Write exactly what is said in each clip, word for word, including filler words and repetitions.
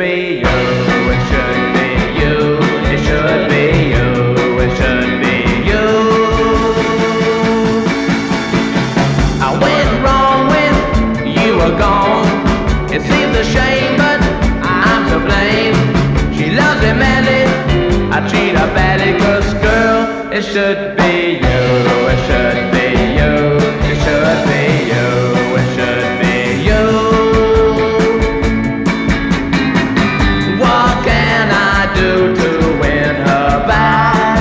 be you, it should be you, it should be you, it should be you. I went wrong when you were gone. It seems a shame, but I'm to blame. She loves me madly, I treat her badly, 'cause girl, it should be you, it should be you, it should be you, it should be you. What can I do to win her back?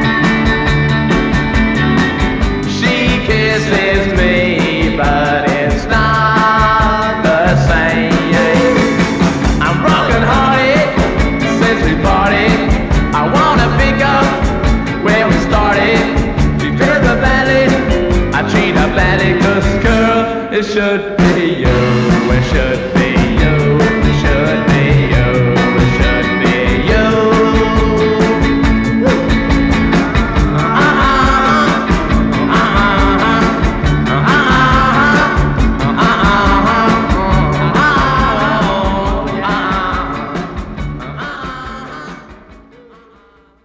She kisses me, but it's not the same. I'm broken hearted since we parted. I wanna pick up where we started. She treats her badly, I treat her badly, 'cause girl, it should